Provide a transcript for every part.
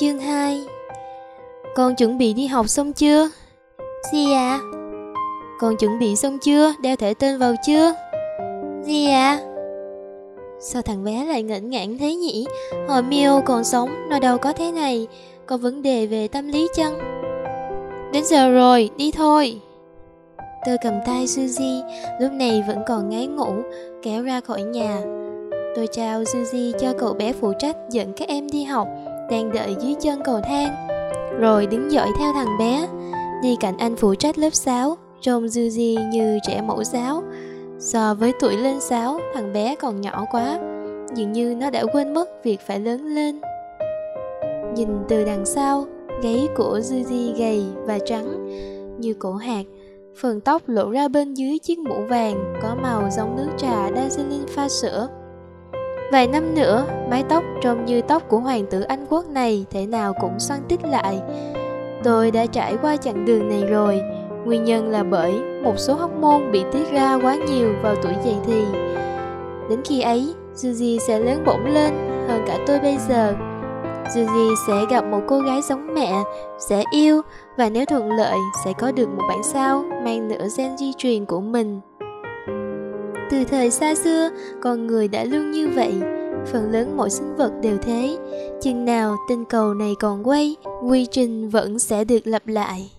Chương 2. Con chuẩn bị đi học xong chưa? Gì ạ? Con chuẩn bị xong chưa? Đeo thẻ tên vào chưa? Gì ạ? Sao thằng bé lại ngẩn ngãn thế nhỉ? Hồi Mio còn sống, nó đâu có thế này. Có vấn đề về tâm lý chăng? Đến giờ rồi, đi thôi. Tôi cầm tay Suzy, lúc này vẫn còn ngáy ngủ, kéo ra khỏi nhà. Tôi trao Suzy cho cậu bé phụ trách dẫn các em đi học, đang đợi dưới chân cầu thang, rồi đứng dõi theo thằng bé. Đi cạnh anh phụ trách lớp 6, trông Suzy như trẻ mẫu giáo. So với tuổi lên 6, thằng bé còn nhỏ quá, dường như nó đã quên mất việc phải lớn lên. Nhìn từ đằng sau, gáy của Suzy gầy và trắng như cổ hạt, phần tóc lộ ra bên dưới chiếc mũ vàng có màu giống nước trà Darjeeling pha sữa. Vài năm nữa, mái tóc trông như tóc của hoàng tử Anh Quốc này thể nào cũng xoăn tít lại. Tôi đã trải qua chặng đường này rồi. Nguyên nhân là bởi một số hormone bị tiết ra quá nhiều vào tuổi dậy thì. Đến khi ấy, Suzy sẽ lớn bổng lên hơn cả tôi bây giờ. Suzy sẽ gặp một cô gái giống mẹ, sẽ yêu, và nếu thuận lợi sẽ có được một bản sao mang nửa gen di truyền của mình. Từ thời xa xưa, con người đã luôn như vậy. Phần lớn mọi sinh vật đều thế. Chừng nào tinh cầu này còn quay, quy trình vẫn sẽ được lặp lại.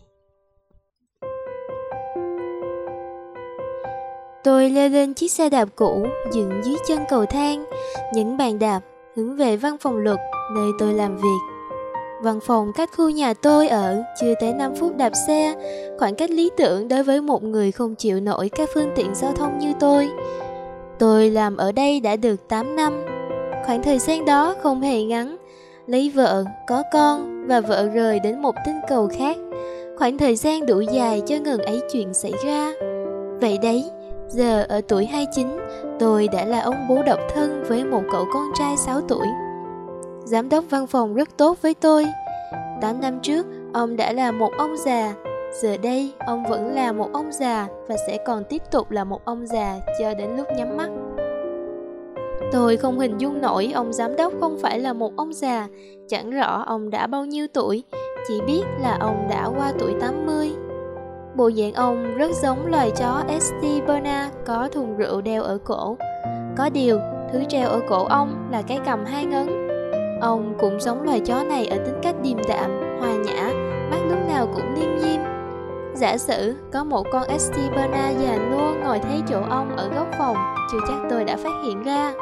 Tôi leo lên chiếc xe đạp cũ dựng dưới chân cầu thang, nhấn bàn đạp, hướng về văn phòng luật nơi tôi làm việc. Văn phòng cách khu nhà tôi ở chưa tới 5 phút đạp xe, khoảng cách lý tưởng đối với một người không chịu nổi các phương tiện giao thông như tôi. Tôi làm ở đây đã được 8 năm. Khoảng thời gian đó không hề ngắn. Lấy vợ, có con và vợ rời đến một tinh cầu khác. Khoảng thời gian đủ dài cho ngần ấy chuyện xảy ra. Vậy đấy, giờ ở tuổi 29, tôi đã là ông bố độc thân với một cậu con trai 6 tuổi. Giám đốc văn phòng rất tốt với tôi. 8 năm trước, ông đã là một ông già. Giờ đây, ông vẫn là một ông già và sẽ còn tiếp tục là một ông già cho đến lúc nhắm mắt. Tôi không hình dung nổi ông giám đốc không phải là một ông già. Chẳng rõ ông đã bao nhiêu tuổi, chỉ biết là ông đã qua tuổi 80. Bộ dạng ông rất giống loài chó St. Bernard có thùng rượu đeo ở cổ. Có điều, thứ treo ở cổ ông là cái cằm 2 ngấn. Ông cũng giống loài chó này ở tính cách điềm đạm, hòa nhã, mắt lúc nào cũng liêm diêm. Giả sử có một con St. Bernard già nua ngồi thấy chỗ ông ở góc phòng, chưa chắc tôi đã phát hiện ra.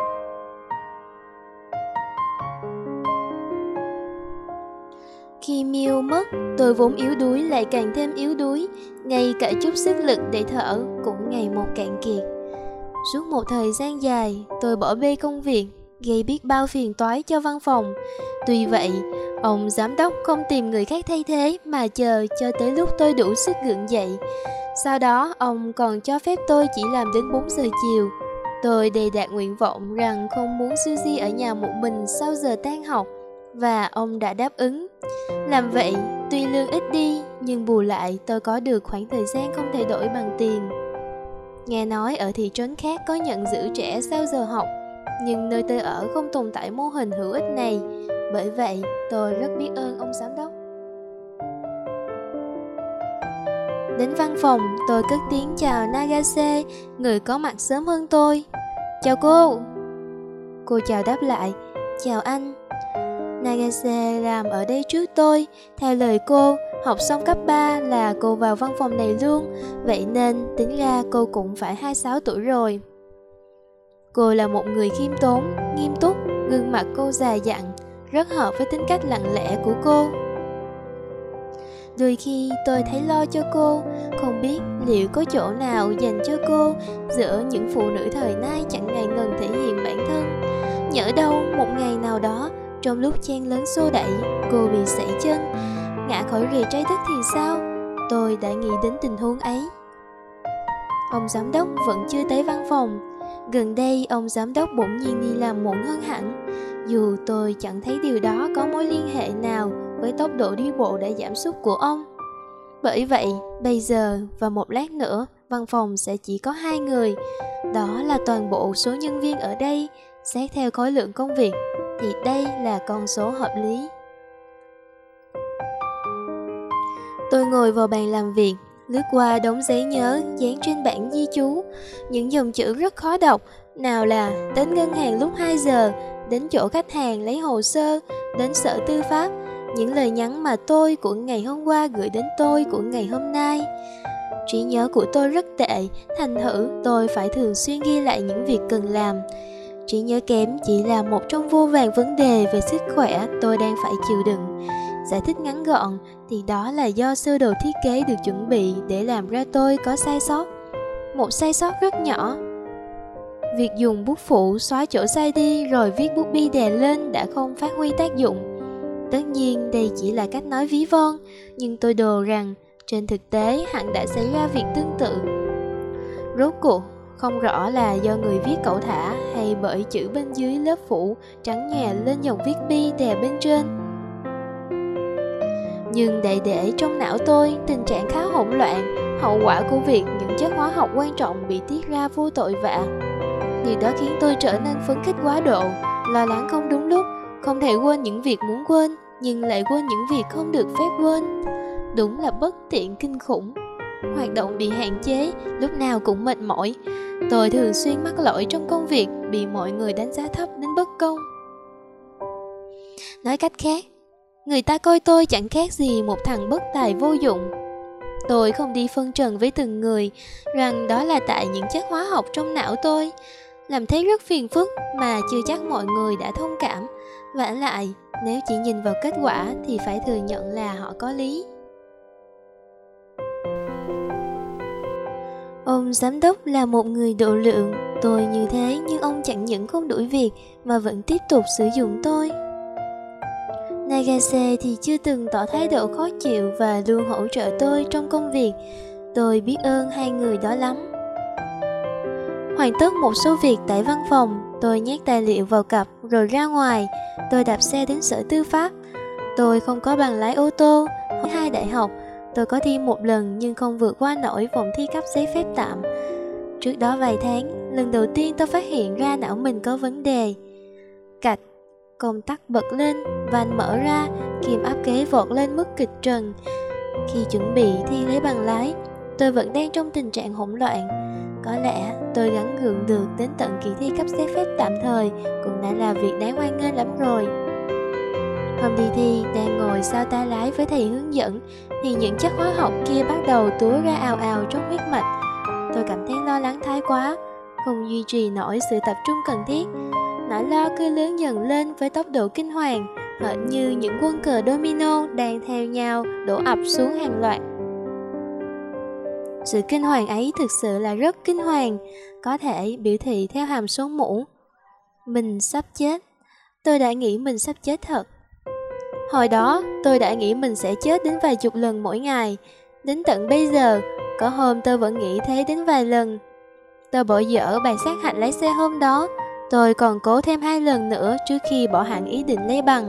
Khi Miu mất, tôi vốn yếu đuối lại càng thêm yếu đuối, ngay cả chút sức lực để thở cũng ngày một cạn kiệt. Suốt một thời gian dài, tôi bỏ bê công việc, gây biết bao phiền toái cho văn phòng. Tuy vậy, ông giám đốc không tìm người khác thay thế mà chờ cho tới lúc tôi đủ sức gượng dậy. Sau đó, ông còn cho phép tôi chỉ làm đến 4 giờ chiều. Tôi đề đạt nguyện vọng rằng không muốn Suzy ở nhà một mình sau giờ tan học, và ông đã đáp ứng. Làm vậy, tuy lương ít đi, nhưng bù lại tôi có được khoảng thời gian không thể đổi bằng tiền. Nghe nói ở thị trấn khác có nhận giữ trẻ sau giờ học, nhưng nơi tôi ở không tồn tại mô hình hữu ích này. Bởi vậy, tôi rất biết ơn ông giám đốc. Đến văn phòng, tôi cất tiếng chào Nagase, người có mặt sớm hơn tôi. Chào cô. Cô chào đáp lại. Chào anh. Nagase làm ở đây trước tôi. Theo lời cô, học xong cấp 3 là cô vào văn phòng này luôn. Vậy nên tính ra cô cũng phải 26 tuổi rồi. Cô là một người khiêm tốn, nghiêm túc, gương mặt cô già dặn, rất hợp với tính cách lặng lẽ của cô. Đôi khi tôi thấy lo cho cô, không biết liệu có chỗ nào dành cho cô giữa những phụ nữ thời nay chẳng ngại ngần thể hiện bản thân. Nhỡ đâu một ngày nào đó, trong lúc chen lấn xô đẩy, cô bị sảy chân, ngã khỏi rìa trái đất thì sao? Tôi đã nghĩ đến tình huống ấy. Ông giám đốc vẫn chưa tới văn phòng. Gần đây ông giám đốc bỗng nhiên đi làm muộn hơn hẳn. Dù tôi chẳng thấy điều đó có mối liên hệ nào với tốc độ đi bộ đã giảm sút của ông. Bởi vậy, bây giờ và một lát nữa, văn phòng sẽ chỉ có 2 người. Đó là toàn bộ số nhân viên ở đây. Xét theo khối lượng công việc thì đây là con số hợp lý. Tôi ngồi vào bàn làm việc, lướt qua đống giấy nhớ dán trên bảng ghi chú. Những dòng chữ rất khó đọc, nào là đến ngân hàng lúc 2 giờ, đến chỗ khách hàng lấy hồ sơ, đến sở tư pháp. Những lời nhắn mà tôi của ngày hôm qua gửi đến tôi của ngày hôm nay. Trí nhớ của tôi rất tệ, thành thử tôi phải thường xuyên ghi lại những việc cần làm. Trí nhớ kém chỉ là một trong vô vàn vấn đề về sức khỏe tôi đang phải chịu đựng. Giải thích ngắn gọn thì đó là do sơ đồ thiết kế được chuẩn bị để làm ra tôi có sai sót. Một sai sót rất nhỏ. Việc dùng bút phụ xóa chỗ sai đi rồi viết bút bi đè lên đã không phát huy tác dụng. Tất nhiên đây chỉ là cách nói ví von, nhưng tôi đồ rằng trên thực tế hẳn đã xảy ra việc tương tự. Rốt cuộc không rõ là do người viết cẩu thả hay bởi chữ bên dưới lớp phủ trắng nhòe lên dòng viết bi đè bên trên. Nhưng đại để trong não tôi tình trạng khá hỗn loạn, hậu quả của việc những chất hóa học quan trọng bị tiết ra vô tội vạ. Điều đó khiến tôi trở nên phấn khích quá độ, lo lắng không đúng lúc, không thể quên những việc muốn quên, nhưng lại quên những việc không được phép quên. Đúng là bất tiện kinh khủng. Hoạt động bị hạn chế, lúc nào cũng mệt mỏi. Tôi thường xuyên mắc lỗi trong công việc, bị mọi người đánh giá thấp đến bất công. Nói cách khác, người ta coi tôi chẳng khác gì một thằng bất tài vô dụng. Tôi không đi phân trần với từng người rằng đó là tại những chất hóa học trong não tôi. Làm thế rất phiền phức mà chưa chắc mọi người đã thông cảm. Vả lại, nếu chỉ nhìn vào kết quả thì phải thừa nhận là họ có lý. Ông giám đốc là một người độ lượng. Tôi như thế nhưng ông chẳng những không đuổi việc mà vẫn tiếp tục sử dụng tôi. Nagase thì chưa từng tỏ thái độ khó chịu và luôn hỗ trợ tôi trong công việc. Tôi biết ơn hai người đó lắm. Hoàn tất một số việc tại văn phòng, tôi nhét tài liệu vào cặp rồi ra ngoài. Tôi đạp xe đến sở tư pháp. Tôi không có bằng lái ô tô. Hồi 2 đại học, tôi có thi một lần nhưng không vượt qua nổi vòng thi cấp giấy phép tạm. Trước đó vài tháng, lần đầu tiên tôi phát hiện ra não mình có vấn đề. Cạch, công tắc bật lên, van mở ra, kìm áp kế vọt lên mức kịch trần. Khi chuẩn bị thi lấy bằng lái, tôi vẫn đang trong tình trạng hỗn loạn. Có lẽ tôi gắng gượng được đến tận kỳ thi cấp giấy phép tạm thời cũng đã là việc đáng hoan nghênh lắm rồi. Hôm đi thi, đang ngồi sau tay lái với thầy hướng dẫn thì những chất hóa học kia bắt đầu túa ra ào ào trong huyết mạch. Tôi cảm thấy lo lắng thái quá, không duy trì nổi sự tập trung cần thiết. Nỗi lo cứ lớn dần lên với tốc độ kinh hoàng, hệt như những quân cờ domino đang theo nhau đổ ập xuống hàng loạt. Sự kinh hoàng ấy thực sự là rất kinh hoàng, có thể biểu thị theo hàm số mũ. Mình sắp chết. Tôi đã nghĩ mình sắp chết thật. Hồi đó, tôi đã nghĩ mình sẽ chết đến vài chục lần mỗi ngày. Đến tận bây giờ, có hôm tôi vẫn nghĩ thế đến vài lần. Tôi bỏ dở bài sát hạch lái xe hôm đó. Tôi còn cố thêm 2 lần nữa trước khi bỏ hẳn ý định lấy bằng.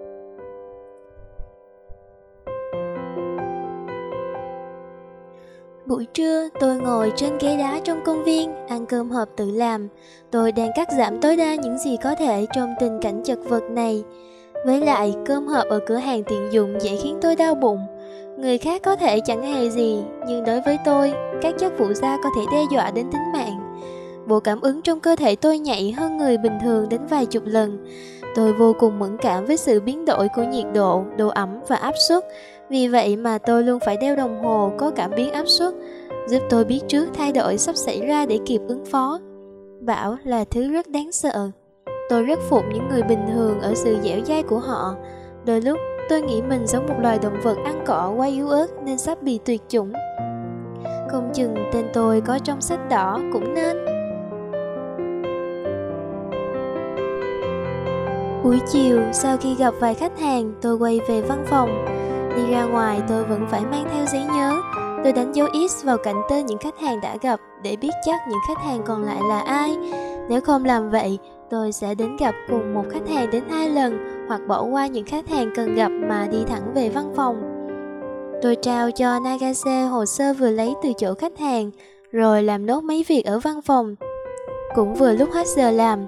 Buổi trưa, tôi ngồi trên ghế đá trong công viên, ăn cơm hộp tự làm. Tôi đang cắt giảm tối đa những gì có thể trong tình cảnh chật vật này. Với lại, cơm hộp ở cửa hàng tiện dụng dễ khiến tôi đau bụng. Người khác có thể chẳng hề gì, nhưng đối với tôi, các chất phụ gia có thể đe dọa đến tính mạng. Bộ cảm ứng trong cơ thể tôi nhạy hơn người bình thường đến vài chục lần. Tôi vô cùng mẫn cảm với sự biến đổi của nhiệt độ, độ ẩm và áp suất. Vì vậy mà tôi luôn phải đeo đồng hồ có cảm biến áp suất, giúp tôi biết trước thay đổi sắp xảy ra để kịp ứng phó. Bão là thứ rất đáng sợ. Tôi rất phục những người bình thường ở sự dẻo dai của họ. Đôi lúc tôi nghĩ mình giống một loài động vật ăn cỏ quá yếu ớt nên sắp bị tuyệt chủng. Không chừng tên tôi có trong sách đỏ cũng nên. Buổi chiều, sau khi gặp vài khách hàng, tôi quay về văn phòng. Đi ra ngoài tôi vẫn phải mang theo giấy nhớ. Tôi đánh dấu X vào cạnh tên những khách hàng đã gặp để biết chắc những khách hàng còn lại là ai. Nếu không làm vậy, tôi sẽ đến gặp cùng một khách hàng đến 2 lần hoặc bỏ qua những khách hàng cần gặp mà đi thẳng về văn phòng. Tôi trao cho Nagase hồ sơ vừa lấy từ chỗ khách hàng, rồi làm nốt mấy việc ở văn phòng. Cũng vừa lúc hết giờ làm.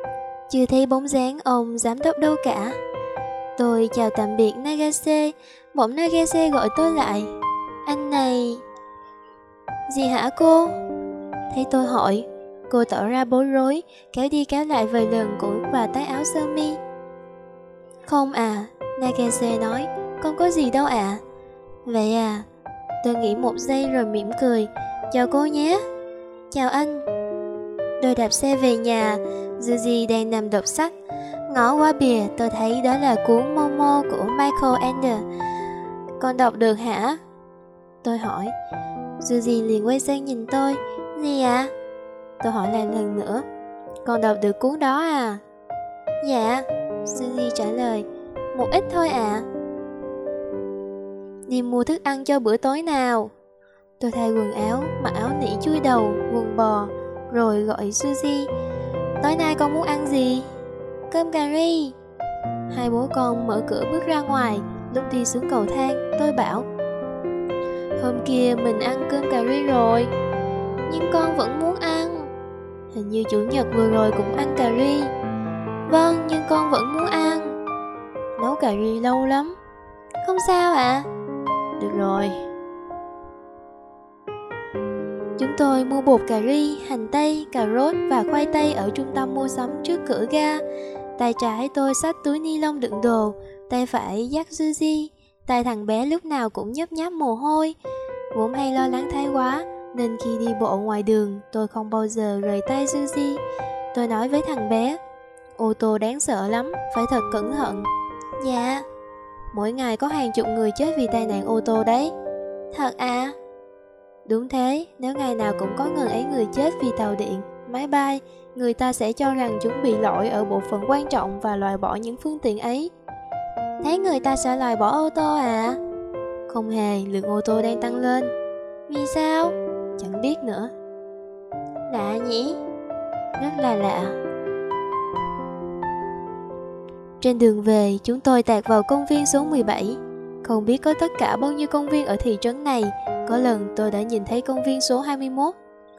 Chưa thấy bóng dáng ông giám đốc đâu cả. Tôi chào tạm biệt Nagase Bỗng Nagase gọi tôi lại. Anh này... Gì hả cô? Thấy tôi hỏi, cô tỏ ra bối rối, kéo đi kéo lại vài lần cũng và tay áo sơ mi. Không à, Nagase nói, không có gì đâu ạ. Vậy à? Tôi nghĩ một giây rồi mỉm cười. Chào cô nhé. Chào anh. Tôi đạp xe về nhà. Yuji đang nằm đọc sách. Ngó qua bìa tôi thấy đó là cuốn Momo của Michael Ende. Con đọc được hả? Tôi hỏi. Yuji liền quay sang nhìn tôi. Gì ạ? Tôi hỏi lại lần nữa. Con đọc được cuốn đó à? Dạ, Yuji trả lời. Một ít thôi ạ. Đi mua thức ăn cho bữa tối nào. Tôi thay quần áo, mặc áo nỉ chui đầu, quần bò, rồi gọi Yuji. Tối nay con muốn ăn gì? Cơm cà ri. Hai bố con mở cửa bước ra ngoài. Lúc đi xuống cầu thang, tôi bảo, hôm kia mình ăn cơm cà ri rồi. Nhưng con vẫn muốn ăn. Hình như chủ nhật vừa rồi cũng ăn cà ri. Vâng, nhưng con vẫn muốn ăn. Nấu cà ri lâu lắm. Không sao ạ. Được rồi. Chúng tôi mua bột cà ri, hành tây, cà rốt và khoai tây ở trung tâm mua sắm trước cửa ga. Tay trái tôi xách túi ni lông đựng đồ, tay phải dắt Yuji. Tay thằng bé lúc nào cũng nhấp nháp mồ hôi. Vốn hay lo lắng thái quá, nên khi đi bộ ngoài đường, tôi không bao giờ rời tay Yuji. Tôi nói với thằng bé, ô tô đáng sợ lắm, phải thật cẩn thận. Dạ. Mỗi ngày có hàng chục người chết vì tai nạn ô tô đấy. Thật à? Đúng thế, nếu ngày nào cũng có ngần ấy người chết vì tàu điện, máy bay, người ta sẽ cho rằng chúng bị lỗi ở bộ phận quan trọng và loại bỏ những phương tiện ấy. Thế người ta sẽ loại bỏ ô tô à? Không hề, lượng ô tô đang tăng lên. Vì sao? Chẳng biết nữa. Lạ nhỉ? Rất là lạ. Trên đường về, chúng tôi tạt vào công viên số 17. Không biết có tất cả bao nhiêu công viên ở thị trấn này. Có lần tôi đã nhìn thấy công viên số 21.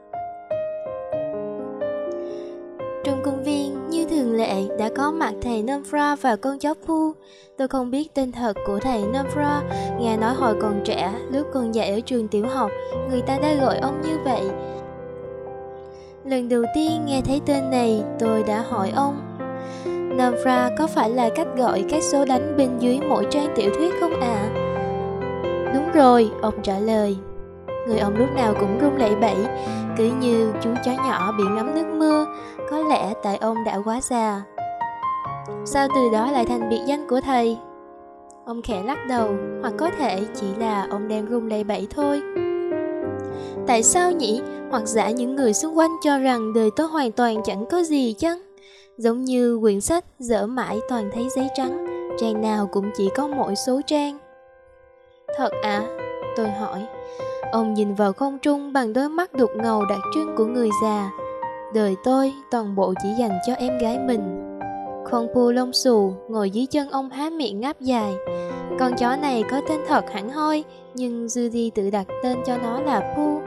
Trong công viên, như thường lệ, đã có mặt thầy Nomura và con chó Pooh. Tôi không biết tên thật của thầy Nomura, nghe nói hồi còn trẻ, lúc còn dạy ở trường tiểu học, người ta đã gọi ông như vậy. Lần đầu tiên nghe thấy tên này, tôi đã hỏi ông, Nomura có phải là cách gọi các số đánh bên dưới mỗi trang tiểu thuyết không ạ? Đúng rồi, ông trả lời. Người ông lúc nào cũng run lẩy bẩy, cứ như chú chó nhỏ bị ngấm nước mưa. Có lẽ tại ông đã quá già. Sao từ đó lại thành biệt danh của thầy? Ông khẽ lắc đầu, hoặc có thể chỉ là ông đang run lẩy bẩy thôi. Tại sao nhỉ? Hoặc giả những người xung quanh cho rằng đời tôi hoàn toàn chẳng có gì chăng? Giống như quyển sách dở mãi toàn thấy giấy trắng, trang nào cũng chỉ có mỗi số trang. Thật ạ? Tôi hỏi. Ông nhìn vào không trung bằng đôi mắt đục ngầu đặc trưng của người già. Đời tôi toàn bộ chỉ dành cho em gái mình. Con Pooh lông xù ngồi dưới chân ông há miệng ngáp dài. Con chó này có tên thật hẳn hoi, nhưng Judy tự đặt tên cho nó là Pooh.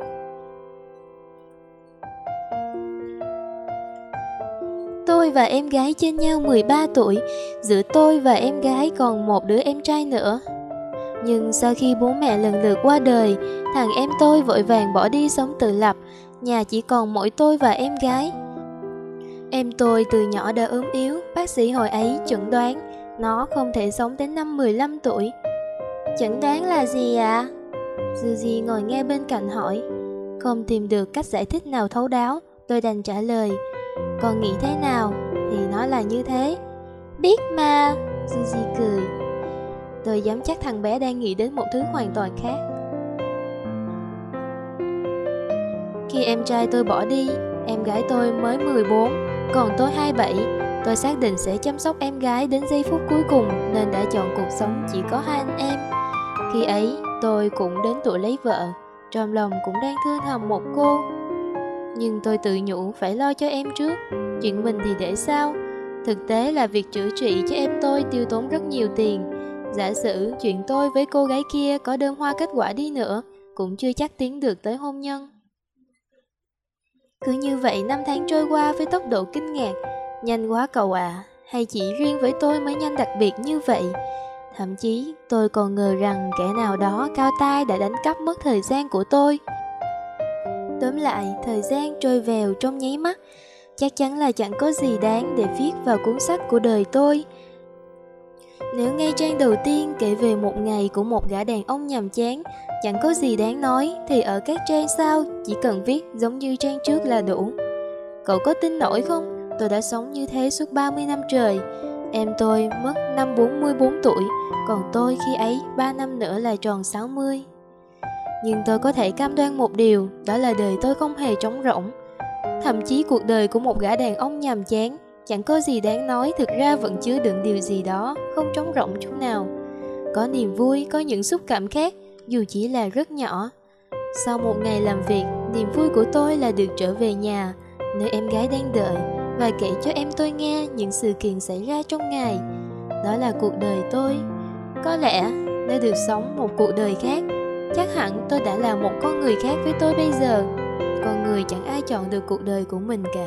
Tôi và em gái trên nhau 13 tuổi, giữa tôi và em gái còn một đứa em trai nữa. Nhưng sau khi bố mẹ lần lượt qua đời, thằng em tôi vội vàng bỏ đi sống tự lập, nhà chỉ còn mỗi tôi và em gái. Em tôi từ nhỏ đã ốm yếu, bác sĩ hồi ấy chẩn đoán nó không thể sống đến năm 15 tuổi. Chẩn đoán là gì ạ? Suzy ngồi nghe bên cạnh hỏi. Không tìm được cách giải thích nào thấu đáo, tôi đành trả lời. Con nghĩ thế nào thì nó là như thế. Biết mà, Suzy cười. Tôi dám chắc thằng bé đang nghĩ đến một thứ hoàn toàn khác. Khi em trai tôi bỏ đi, em gái tôi mới 14, còn tôi 27. Tôi xác định sẽ chăm sóc em gái đến giây phút cuối cùng, nên đã chọn cuộc sống chỉ có hai anh em. Khi ấy, tôi cũng đến tuổi lấy vợ, trong lòng cũng đang thương thầm một cô. Nhưng tôi tự nhủ phải lo cho em trước, chuyện mình thì để sau. Thực tế là việc chữa trị cho em tôi tiêu tốn rất nhiều tiền. Giả sử chuyện tôi với cô gái kia có đơm hoa kết quả đi nữa, cũng chưa chắc tiến được tới hôn nhân. Cứ như vậy 5 tháng trôi qua với tốc độ kinh ngạc. Nhanh quá cậu ạ, hay chỉ riêng với tôi mới nhanh đặc biệt như vậy? Thậm chí tôi còn ngờ rằng kẻ nào đó cao tay đã đánh cắp mất thời gian của tôi. Tóm lại, thời gian trôi vèo trong nháy mắt. Chắc chắn là chẳng có gì đáng để viết vào cuốn sách của đời tôi. Nếu ngay trang đầu tiên kể về một ngày của một gã đàn ông nhàm chán, chẳng có gì đáng nói, thì ở các trang sau chỉ cần viết giống như trang trước là đủ. Cậu có tin nổi không? Tôi đã sống như thế suốt 30 năm trời. Em tôi mất năm 44 tuổi, còn tôi khi ấy 3 năm nữa là tròn 60. Nhưng tôi có thể cam đoan một điều, đó là đời tôi không hề trống rỗng. Thậm chí cuộc đời của một gã đàn ông nhàm chán, chẳng có gì đáng nói, thực ra vẫn chứa đựng điều gì đó, không trống rỗng chút nào. Có niềm vui, có những xúc cảm khác, dù chỉ là rất nhỏ. Sau một ngày làm việc, niềm vui của tôi là được trở về nhà, nơi em gái đang đợi, và kể cho em tôi nghe những sự kiện xảy ra trong ngày. Đó là cuộc đời tôi. Có lẽ, nếu được sống một cuộc đời khác, chắc hẳn tôi đã là một con người khác với tôi bây giờ. Con người chẳng ai chọn được cuộc đời của mình cả.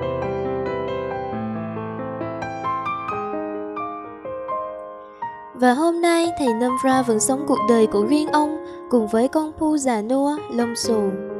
Và hôm nay thầy Numfra vẫn sống cuộc đời của riêng ông, cùng với con Phu già nua, lông xù.